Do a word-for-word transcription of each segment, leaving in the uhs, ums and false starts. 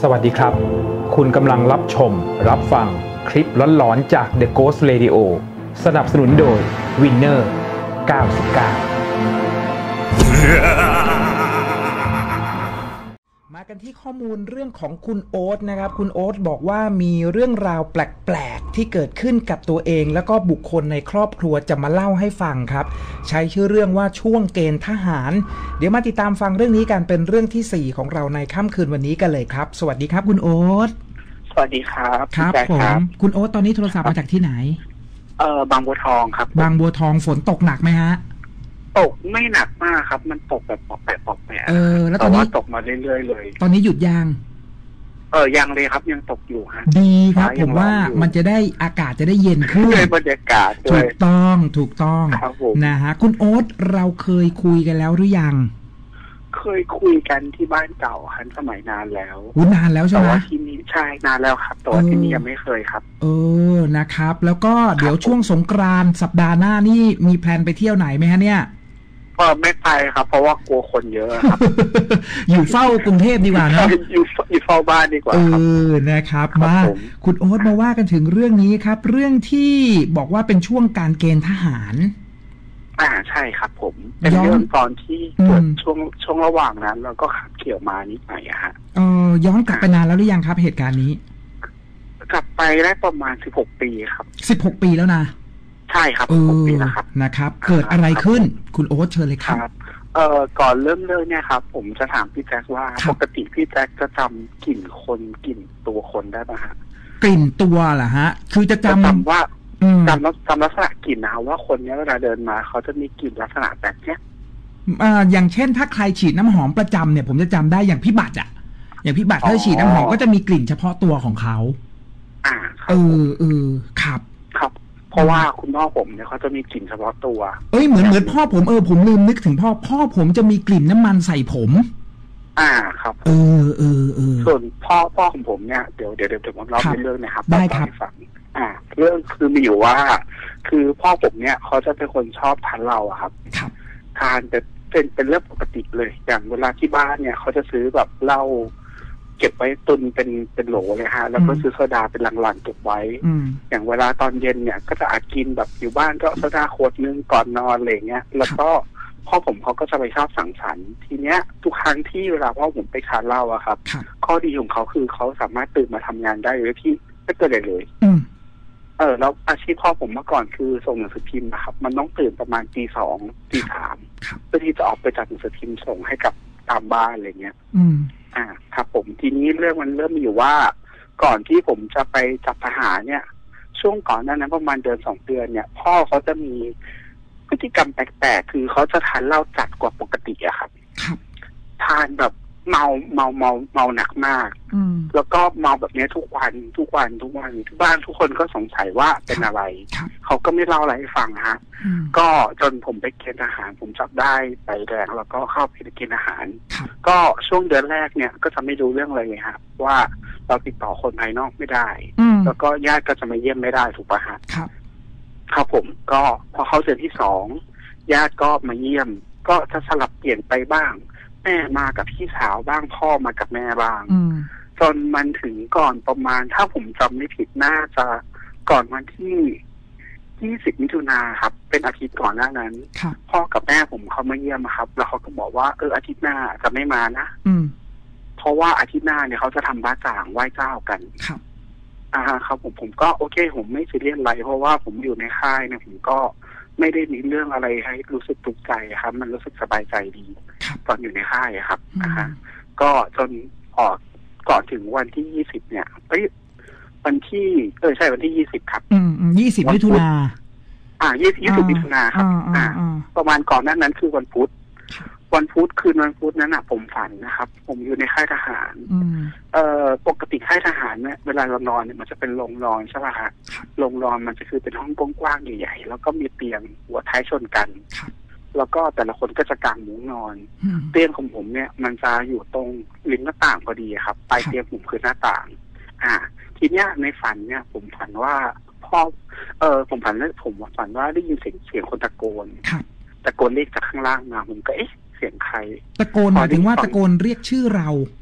สวัสดีครับคุณกำลังรับชมรับฟังคลิปหลอนๆจาก The Ghost Radio สนับสนุนโดย Winner เก้าสิบเก้ามากันที่ข้อมูลเรื่องของคุณโอ๊ตนะครับคุณโอ๊ตบอกว่ามีเรื่องราวแปลกๆที่เกิดขึ้นกับตัวเองแล้วก็บุคคลในครอบครัวจะมาเล่าให้ฟังครับใช้ชื่อเรื่องว่าช่วงเกณฑ์ทหารเดี๋ยวมาติดตามฟังเรื่องนี้กันเป็นเรื่องที่สี่ของเราในค่ำคืนวันนี้กันเลยครับสวัสดีครับคุณโอ๊ตสวัสดีครับครับผมคุณโอ๊ตตอนนี้โทรศัพท์มาจากที่ไหนเออบางบัวทองครับบางบัวทองฝนตกหนักไหมฮะตกไม่หนักมากครับมันตกแบบปอกแปะปอกแปะเออแล้วตอนนี้ตกมาเรื่อยๆเลยตอนนี้หยุดยังเออยังเลยครับยังตกอยู่ฮะดีครับผมว่ามันจะได้อากาศจะได้เย็นขึ้นด้วยบรรยากาศถูกต้องถูกต้องนะฮะคุณโอ๊ตเราเคยคุยกันแล้วหรือยังเคยคุยกันที่บ้านเก่าฮันสมัยนานแล้วอู้นานแล้วใช่ไหมแต่ว่าที่นี่ใช่นานแล้วครับแต่ว่าที่นี่ยังไม่เคยครับเออนะครับแล้วก็เดี๋ยวช่วงสงกรานต์สัปดาห์หน้านี่มีแพลนไปเที่ยวไหนไหมฮะเนี่ยก็ไม่ไปครับเพราะว่ากลัวคนเยอะครับอยู่เฝ้ากรุงเทพดีกว่านะอยู่อยู่เฝ้าบ้านดีกว่าครับเออนะครับมาคุณโอ๊ตมาว่ากันถึงเรื่องนี้ครับเรื่องที่บอกว่าเป็นช่วงการเกณฑ์ทหารอ่าใช่ครับผมเป็นเรื่องตอนที่เกิดช่วงช่วงระหว่างนั้นแล้วก็ขับเกี่ยวมานิดหน่อยอะฮะเออย้อนกลับไปนานแล้วหรือยังครับเหตุการณ์นี้กลับไปได้ประมาณสิบหกปีครับสิบหกปีแล้วนะใช่ครับสิบหกปีแล้วครับนะครับเกิดอะไรขึ้นคุณโอ๊ตเชิญเลยครับเอ่อก่อนเริ่มเรื่องเนี่ยครับผมจะถามพี่แจ็คว่าปกติพี่แจ็คจะจำกลิ่นคนกลิ่นตัวคนได้ป่ะฮะกลิ่นตัวเหรอฮะคือจะจำจำว่าจำจำลักษณะกลิ่นนะว่าคนนี้เวลาเดินมาเขาจะมีกลิ่นลักษณะแบบเนี้ยอ่าอย่างเช่นถ้าใครฉีดน้ำหอมประจำเนี่ยผมจะจำได้อย่างพี่บัตรอ่ะอย่างพี่บัตรถ้าฉีดน้ำหอมก็จะมีกลิ่นเฉพาะตัวของเขาอ่าเออเออครับครับเพราะว่าคุณพ่อผมเนี่ยเขาจะมีกลิ่นเฉพาะตัวเอ้ยเหมือนเหมือนพ่อผมเออผมลืมนึกถึงพ่อพ่อผมจะมีกลิ่นน้ำมันใส่ผมอ่าครับเออเออเออส่วนพ่อพ่อของผมเนี่ยเดี๋ยวเดี๋ยวเดี๋ยวผมเล่าเรื่องนะครับได้ครับฟังอ่าเรื่องคือมีอยู่ว่าคือพ่อผมเนี่ยเขาจะเป็นคนชอบทานเหล้าครับทานเป็นเป็นเป็นเรื่องปกติเลยอย่างเวลาที่บ้านเนี่ยเขาจะซื้อแบบเหล้าเก็บไว้ตุนเป็นเป็นโหลเลยฮะแล้วก็ซื้อโซดาเป็นลังๆเก็บไว้อย่างเวลาตอนเย็นเนี่ยก็จะอาจกินแบบอยู่บ้านก็โซดาขวดนึงก่อนนอนอะไรเงี้ยแล้วก็พ่อผมเขาก็จะไปชอบสังสรรค์ทีเนี้ยทุกครั้งที่เวลาพ่อผมไปทานเหล้าอะครับข้อดีของเขาคือเขาสามารถตื่นมาทำงานได้โดยที่ไม่เกิดอะไรเลยเออแล้วอาชีพพ่อผมเมื่อก่อนคือส่งหนังสือพิมพ์นะครับมันต้องตื่นประมาณตีสองตีสามเพื่อที่จะออกไปจัดหนังสือพิมพ์ส่งให้กับตามบ้านอะไรเงี้ยอืมอ่าครับผมทีนี้เรื่องมันเริ่มมีอยู่ว่าก่อนที่ผมจะไปจับทหารเนี่ยช่วงก่อนนั้นประมาณเดือนสองเดือนเนี่ยพ่อเขาจะมีพฤติกรรมแปลกๆคือเขาจะทานเหล้าจัดกว่าปกติอะครับทานแบบเมาเมาเมาเมาหนักมากแล้วก็เมาแบบนี้ทุกวันทุกวันทุกวันทุกบ้านทุกคนก็สงสัยว่าเป็นอะไรเขาก็ไม่เล่าอะไรให้ฟังฮะก็จนผมไปเกณฑ์อาหารผมจับได้ไปแดงแล้วก็เข้าไปเกณฑ์อาหารก็ช่วงเดือนแรกเนี่ยก็จะไม่รู้เรื่องอะไรเลยครับว่าเราติดต่อคนภายนอกไม่ได้แล้วก็ญาติก็จะมาเยี่ยมไม่ได้ถูกป่ะฮะครับผมก็พอเข้าเดือนที่สองญาติก็มาเยี่ยมก็จะสลับเปลี่ยนไปบ้างแม่มากับพี่สาวบ้างพ่อมากับแม่บ้างจนมันถึงก่อนประมาณถ้าผมจำไม่ผิดน่าจะก่อนวันที่ยี่สิบมิถุนาครับเป็นอาทิตย์ก่อนหน้านั้นพ่อกับแม่ผมเขามาเยี่ยมครับแล้วเขาก็บอกว่าเอออาทิตย์หน้าจะไม่มานะเพราะว่าอาทิตย์หน้าเนี่ยเขาจะทำบ้าจ่างไหว้เจ้ากันครับอ่าครับผมผมก็โอเคผมไม่ซีเรียสอะไรเพราะว่าผมอยู่ในค่ายเนี่ยผมก็ไม่ได้มีเรื่องอะไรให้รู้สึกตุกใจครับมันรู้สึกสบายใจดีตอนอยู่ในค่ายครับนะฮะก็จนออกก่อนถึงวันที่ยี่สิบเนี่ยเอ้ยวันที่เออใช่วันที่ยี่สิบครับอืมยี่สิบมิถุนาอ่ายี่สิบยี่สิบมิถุนาครับอ่าประมาณก่อนนั้นนั้นคือวันพุธวันพุธคืนวันพุธนั้นอ่ะผมฝันนะครับผมอยู่ในค่ายทหารเอ่อปกติค่ายทหารเนี่ยเวลาเรานอนเนี่ยมันจะเป็นโรงนอนใช่ป่ะฮะโรงนอนมันจะคือเป็นห้องกว้างๆใหญ่ๆแล้วก็มีเตียงหัวท้ายชนกันแล้วก็แต่ละคนก็จะกางมุ้งนอนเตียงของผมเนี่ยมันจะอยู่ตรงริมหน้าต่างพอดีครับปลายเตียงผมคือหน้าต่างอ่าทีเนี้ยในฝันเนี่ยผมฝันว่าพ่อเออผมฝันแล้วผมฝันว่าได้ยินเสียงเสียงคนตะโกนตะโกนเรียกจากข้างล่างมาผมก็เอ๊ะเสียงใครตะโกนหมายถึงว่าตะโกนเรียกชื่อเรา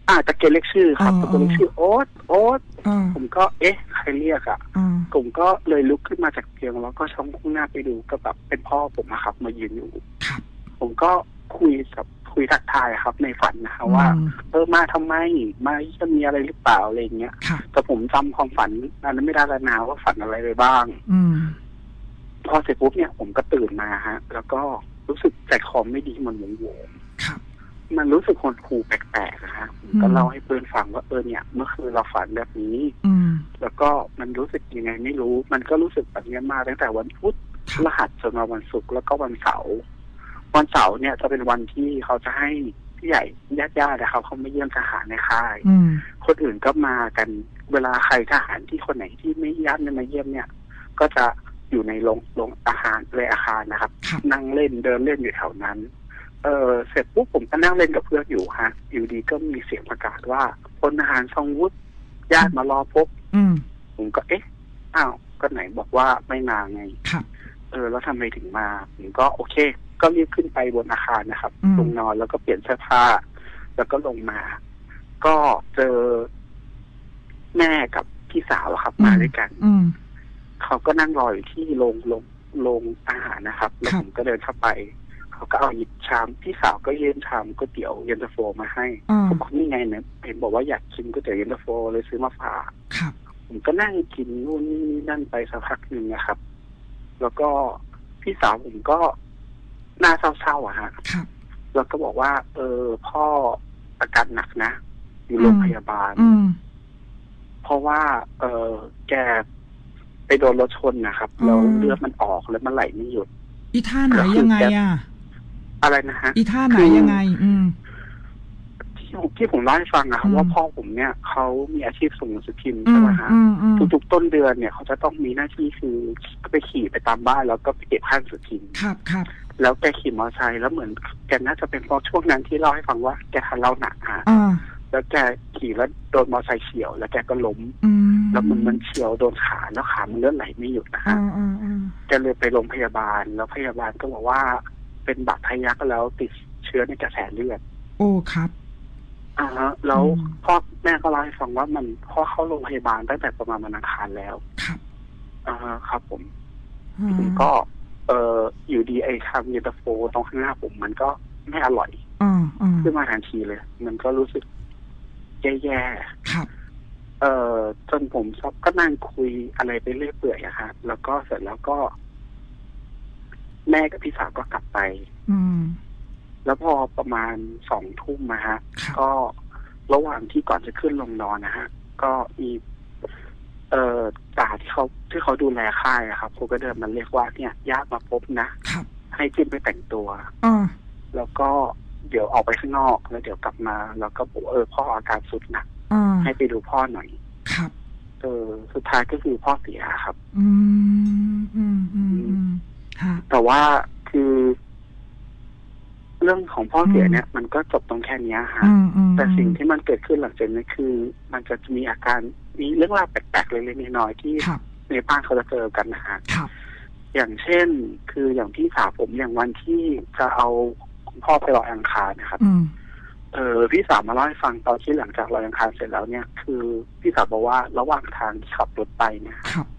อ่าตะเกียบเรียกชื่อครับตะเกียบเรียกชื่อโอ๊ตโอ๊ตผมก็เอ๊ะใครเรียกอ่ะผมก็เลยลุกขึ้นมาจากเตียงแล้วก็ช่องข้างหน้าไปดูก็แบบเป็นพ่อผมอะครับมายืนอยู่ผมก็คุยกับคุยทักทายครับในฝันนะคะว่าเออมาทำไมมาจะมีอะไรหรือเปล่าอะไรเงี้ยแต่ผมจำความฝันนั้นไม่ได้แล้วนะว่าฝันอะไรไปบ้างพอเสร็จปุ๊บเนี่ยผมก็ตื่นมาฮะแล้วก็รู้สึกใจคอไม่ดีมันหมุนโหวมันรู้สึกคนขู่แปลกๆนะฮะผมก็เล่าให้เพื่อนฟังว่าเออเนี่ยเมื่อคืนเราฝันแบบนี้แล้วก็มันรู้สึกยังไงไม่รู้มันก็รู้สึกแบบนี้มาตั้งแต่วันพุธพฤหัสจนมาวันศุกร์แล้วก็วันเสาร์วันเสาร์เนี่ยจะเป็นวันที่เขาจะให้พี่ใหญ่ญาติๆนะครับเขามาเยี่ยมทหารในค่ายคนอื่นก็มากันเวลาใครทหารที่คนไหนที่ไม่ญาติไม่มาเยี่ยมเนี่ยก็จะอยู่ในโรงโรงอาหารเลยอาคารนะครับนั่งเล่นเดินเล่นอยู่แถวนั้นเออเสร็จปุ๊บผมก็นั่งเล่นกับเพื่อนอยู่ฮะอยู่ดีก็มีเสียงประกาศว่าพลทหารทรงวุฒิญาติมารอพบผมก็เอ๊ะอ้าวก็ไหนบอกว่าไม่มาไงเออแล้วทำไมถึงมาผมก็โอเคก็รีบขึ้นไปบนอาคารนะครับลงนอนแล้วก็เปลี่ยนเสื้อผ้าแล้วก็ลงมาก็เจอแม่กับพี่สาวครับมาด้วยกันเขาก็นั่งรออยู่ที่โรงโรงโรงอาหารนะครับแล้วผมก็เดินเข้าไปเขาก็เอาหยิบชามพี่สาวก็ยื่นชามก๋วยเตี๋ยวเย็นตาโฟมาให้เขาบอกนี่ไงเนี่ยเห็นบอกว่าอยากกินก๋วยเตี๋ยวเย็นตาโฟเลยซื้อมาฝากผมก็นั่งกินนู่นนี่นั่นไปสักพักหนึ่งนะครับแล้วก็พี่สาวผมก็หน้าเศร้าๆอะฮะแล้วก็บอกว่าเออพ่ออาการหนักนะอยู่โรงพยาบาลเพราะว่าเออแกไปโดนรถชนนะครับแล้วเลือดมันออกแล้วมันไหลไม่หยุดอีท่าไหนยังไงอ่ะอะไรนะฮะอีท่าไหนยังไงอืมที่ผมที่ผมเล่าให้ฟังนะครับว่าพ่อผมเนี่ยเขามีอาชีพส่งหนังสือพิมพ์ใช่ไหมฮะทุกๆต้นเดือนเนี่ยเขาจะต้องมีหน้าที่คือไปขี่ไปตามบ้านแล้วก็ไปเก็บค่าหนังสือพิมพ์ครับครับแล้วแกขี่มอเตอร์ไซค์แล้วเหมือนแกน่าจะเป็นเพราะช่วงนั้นที่เล่าให้ฟังว่าแกทานเหล้าหนักฮะแล้วแกขี่แล้วโดนมอเตอร์ไซค์เฉี่ยวแล้วแกก็ล้มแล้วมันมันเฉี่ยวโดนขาแล้วขามันเลือดไหลไม่หยุดนะฮะแกเลยไปโรงพยาบาลแล้วพยาบาลก็บอกว่าเป็นบาดทะยักแล้วติดเชื้อในกระแสเลือดโอ้ครับอ่าฮะแล้วพ่อแม่ก็เล่าให้ฟังว่ามันพ่อเข้าโรงพยาบาลตั้งแต่ประมาณวันอังคารแล้วครับอ่าครับผมผมก็เอ่ออยู่ดีไอ้คำเย็นตาโฟตรงข้างหน้าผมมันก็ไม่อร่อยขึ้นมาทันทีเลยมันก็รู้สึกแย่ๆครับเอ่อจนผมก็นั่งคุยอะไรไปเรื่อยเปื่อยอะฮะแล้วก็เสร็จแล้วก็แม่กับพี่สาวก็กลับไปอืมแล้วพอประมาณสองทุ่มนะฮะก็ระหว่างที่ก่อนจะขึ้นลงนอนนะฮะก็มีเอ่อจ่าที่เขาที่เขาดูแลค่ายอะครับเขาก็เดินมาเรียกว่าเนี่ยญาติมาพบนะให้ขึ้นไปแต่งตัวแล้วก็เดี๋ยวออกไปข้างนอกแล้วเดี๋ยวกลับมาแล้วก็บอกเออพ่ออาการสุดหนักให้ไปดูพ่อหน่อยครับเออสุดท้ายก็คือพ่อเสียครับอืมอืมอืมแต่ว่าคือเรื่องของพ่อเสียเนี่ยมันก็จบตรงแค่นี้ฮะแต่สิ่งที่มันเกิดขึ้นหลังจากนี้คือ มันจะมีอาการมีเรื่องราวแปลกๆเล็กๆน้อยๆที่ในบ้านเขาจะเจอกันนะฮะอย่างเช่นคืออย่างพี่สาวผมอย่างวันที่จะเอาพ่อไปลอยอังคารนะครับเออพี่สาวมาเล่าให้ฟังตอนที่หลังจากลอยอังคารเสร็จแล้วเนี่ยคือพี่สาวบอกว่าระหว่างทางที่ขับรถไปเนี่ย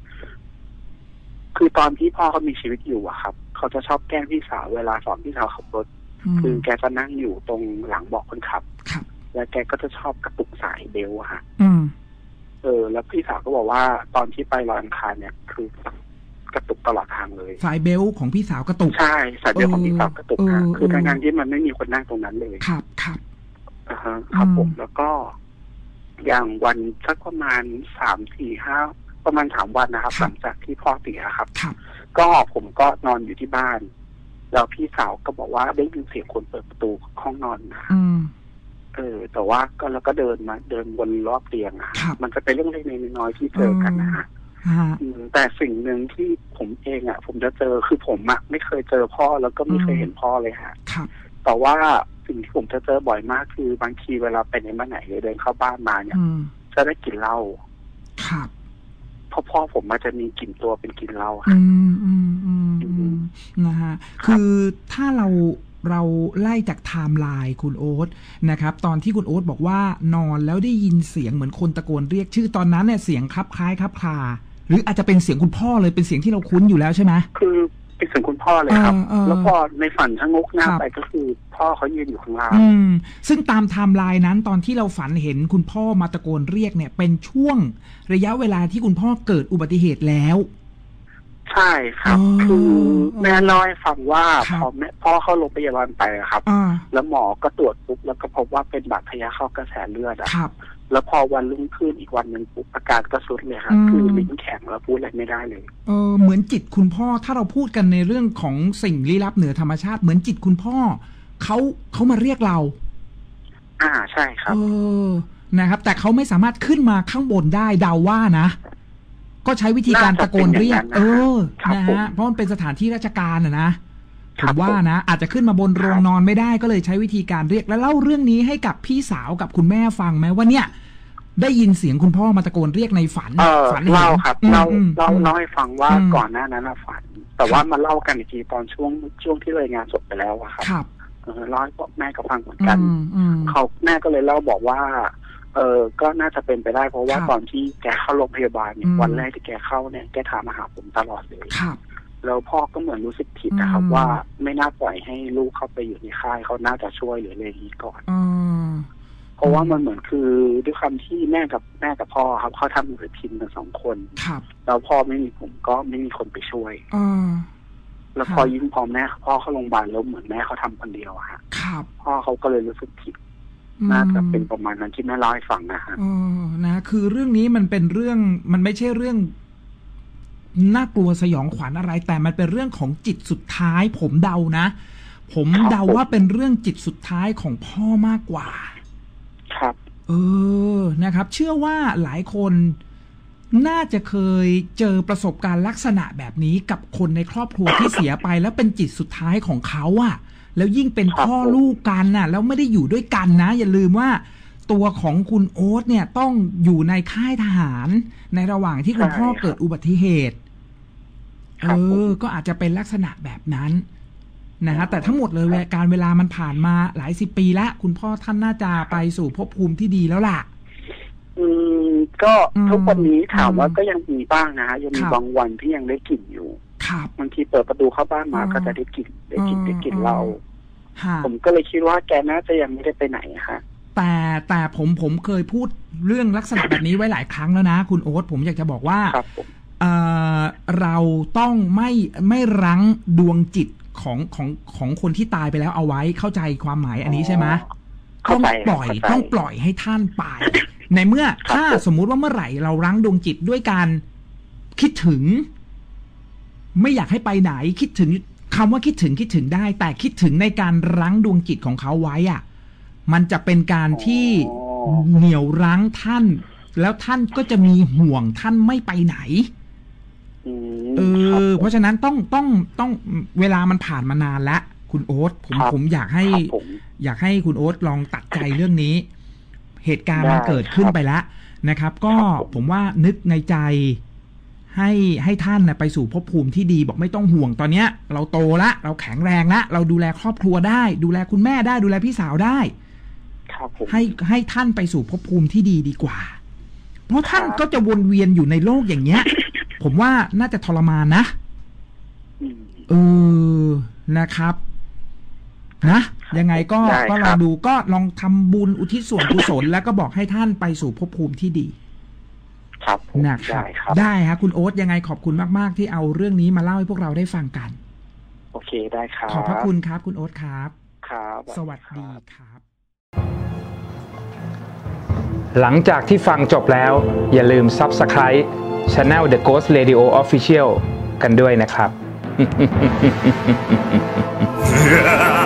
คือตอนที่พ่อเขามีชีวิตอยู่อะครับเขาจะชอบแกล้งพี่สาวเวลาสอนพี่สาวขับรถคือแกจะนั่งอยู่ตรงหลังเบาะคนขับแล้วแกก็จะชอบกระตุกสายเบลอะฮะเออแล้วพี่สาวก็บอกว่าตอนที่ไปลอยอังคารเนี่ยคือกระตุกตลอดทางเลยสายเบลของพี่สาวกระตุกใช่สายเบลของพี่สาวกระตุกค่ะคือทางงานที่มันไม่มีคนนั่งตรงนั้นเลยครับครับอ่าฮะครับผมแล้วก็อย่างวันสักประมาณสามสี่ห้าประมาณสามวันนะครับหลังจากที่พ่อเสียครับก็ผมก็นอนอยู่ที่บ้านแล้วพี่สาวก็บอกว่าได้ยินเสียงคนเปิดประตูห้องนอนนะเออแต่ว่าก็แล้วก็เดินมาเดินวนรอบเตียงอ่ะมันจะเป็นเรื่องเล็กๆน้อยๆที่เจอกันนะฮะแต่สิ่งหนึ่งที่ผมเองอ่ะผมจะเจอคือผมอ่ะไม่เคยเจอพ่อแล้วก็ไม่เคยเห็นพ่อเลยฮะแต่ว่าสิ่งที่ผมจะเจอบ่อยมากคือบางทีเวลาไปไหนมาไหนเลยเดินเข้าบ้านมาเนี่ยจะได้กลิ่นเหล้าเพราะพ่อผมมันจะมีกลิ่นตัวเป็นกลิ่นเหล้าค่ะอืมอืมอืมนะฮะคือถ้าเราเราไล่จากไทม์ไลน์คุณโอ๊ตนะครับตอนที่คุณโอ๊ตบอกว่านอนแล้วได้ยินเสียงเหมือนคนตะโกนเรียกชื่อตอนนั้นเนี่ยเสียงคลับคล้ายคลับคลาหรืออาจจะเป็นเสียงคุณพ่อเลยเป็นเสียงที่เราคุ้นอยู่แล้วใช่ไหมคือเป็นเสียงคุณพ่อเลยครับแล้วพอในฝันชะงกหน้าไปก็คือพ่อเขายืนอยู่ข้างล่างซึ่งตามไทม์ไลน์นั้นตอนที่เราฝันเห็นคุณพ่อมาตะโกนเรียกเนี่ยเป็นช่วงระยะเวลาที่คุณพ่อเกิดอุบัติเหตุแล้วใช่ครับคือแม่เล่าให้ฟังว่าพอแม่พ่อเข้าโรงพยาบาลไปครับแล้วหมอก็ตรวจปุ๊บแล้วก็พบว่าเป็นบาดทะยักเข้ากระแสเลือดอะแล้วพอวันรุ่งขึ้นอีกวันหนึ่งปุ๊บอาการก็สุดเลยครับคือลิ้นแข็งแล้วพูดอะไรไม่ได้เลยเออเหมือนจิตคุณพ่อถ้าเราพูดกันในเรื่องของสิ่งลี้ลับเหนือธรรมชาติเหมือนจิตคุณพ่อเขาเขามาเรียกเราอ่าใช่ครับเออนะครับแต่เขาไม่สามารถขึ้นมาข้างบนได้เดาว่านะก็ใช้วิธีการตะโกนเรียกเออนะฮะเพราะมันเป็นสถานที่ราชการอะนะผมว่านะอาจจะขึ้นมาบนโรงนอนไม่ได้ก็เลยใช้วิธีการเรียกแล้วเล่าเรื่องนี้ให้กับพี่สาวกับคุณแม่ฟังไหมว่าเนี่ยได้ยินเสียงคุณพ่อมาตะโกนเรียกในฝันฝันเล่าครับเล่าเล่าเล่าให้ฟังว่าก่อนหน้านั้นฝันแต่ว่ามาเล่ากันอีกทีตอนช่วงช่วงที่รายงานจบไปแล้วอะครับเออเล่าให้แม่ก็ฟังเหมือนกันเขาแม่ก็เลยเล่าบอกว่าเออก็น่าจะเป็นไปได้เพราะว่าตอนที่แกเข้าโรงพยาบาลเนี่ยวันแรกที่แกเข้าเนี่ยแกถามมาหาผมตลอดเลยแล้วพ่อก็เหมือนรู้สึกผิดนะครับว่าไม่น่าปล่อยให้ลูกเข้าไปอยู่ในค่ายเขาน่าจะช่วยหรืออะไรอย่างนี้ก่อนเพราะว่ามันเหมือนคือด้วยความที่แม่กับแม่กับพ่อครับเขาทำอยู่ทีมกันสองคนแล้วพ่อไม่มีผมก็ไม่มีคนไปช่วยแล้วพอยิ่งพอแม่พ่อเข้าโรงพยาบาลแล้วเหมือนแม่เขาทำคนเดียวอะฮะพ่อเขาก็เลยรู้สึกผิดน่าจะเป็นประมาณนั้นที่แม่เล่าให้ฟังนะฮะอ๋อนะคือเรื่องนี้มันเป็นเรื่องมันไม่ใช่เรื่องน่ากลัวสยองขวัญอะไรแต่มันเป็นเรื่องของจิตสุดท้ายผมเดานะผมเดาว่าเป็นเรื่องจิตสุดท้ายของพ่อมากกว่าครับเออนะครับเชื่อว่าหลายคนน่าจะเคยเจอประสบการณ์ลักษณะแบบนี้กับคนในครอบครัวที่เสียไปแล้วเป็นจิตสุดท้ายของเขาอะแล้วยิ่งเป็นพ่อลูกกันน่ะแล้วไม่ได้อยู่ด้วยกันนะอย่าลืมว่าตัวของคุณโอ๊ตเนี่ยต้องอยู่ในค่ายทหารในระหว่างที่คุณพ่อเกิดอุบัติเหตุเออก็อาจจะเป็นลักษณะแบบนั้นนะฮะแต่ทั้งหมดเลยการเวลามันผ่านมาหลายสิบปีแล้วคุณพ่อท่านน่าจะไปสู่ภพภูมิที่ดีแล้วล่ะอืมก็ทุกวันนี้ถามว่าก็ยังมีบ้างนะฮะยังมีบางวันที่ยังได้กลิ่นอยู่บางทีเปิดประตูเข้าบ้านมาก็จะได้กลิ่นได้กลิ่นได้กลิ่นเราผมก็เลยคิดว่าแกน่าจะยังไม่ได้ไปไหนฮะแต่แต่ผมผมเคยพูดเรื่องลักษณะแบบนี้ไว้หลายครั้งแล้วนะคุณโอ๊ตผมอยากจะบอกว่าเอ่อเราต้องไม่ไม่รั้งดวงจิตของของของคนที่ตายไปแล้วเอาไว้เข้าใจความหมายอันนี้ใช่ไหมต้องปล่อยต้องปล่อยให้ท่านไปในเมื่อถ้าสมมุติว่าเมื่อไหร่เรารั้งดวงจิตด้วยการคิดถึงไม่อยากให้ไปไหนคิดถึงคำว่าคิดถึงคิดถึงได้แต่คิดถึงในการรั้งดวงจิตของเขาไว้อ่ะมันจะเป็นการที่เหนี่ยวรั้งท่านแล้วท่านก็จะมีห่วงท่านไม่ไปไหนเออเพราะฉะนั้นต้องต้องต้องเวลามันผ่านมานานแล้วคุณโอ๊ตผมผมอยากให้อยากให้คุณโอ๊ตลองตัดใจเรื่องนี้เหตุการณ์มันเกิดขึ้นไปแล้วนะครับก็ผมว่านึกในใจให้ให้ท่านไปสู่ภพภูมิที่ดีบอกไม่ต้องห่วงตอนเนี้ยเราโตละเราแข็งแรงละเราดูแลครอบครัวได้ดูแลคุณแม่ได้ดูแลพี่สาวได้ให้ให้ท่านไปสู่ภพภูมิที่ดีดีกว่าเพราะท่านก็จะวนเวียนอยู่ในโลกอย่างเงี้ยผมว่าน่าจะทรมานนะเออนะครับนะยังไงก็ก็ลองดูก็ลองทำบุญอุทิศส่วนกุศลแล้วก็บอกให้ท่านไปสู่ภพภูมิที่ดีครับนะครับได้ครับคุณโอ๊ตยังไงขอบคุณมากๆที่เอาเรื่องนี้มาเล่าให้พวกเราได้ฟังกันโอเคได้ครับขอบพระคุณครับคุณโอ๊ตครับครับสวัสดีครับหลังจากที่ฟังจบแล้วอย่าลืม Subscribe Channel The Ghost Radio Official กันด้วยนะครับ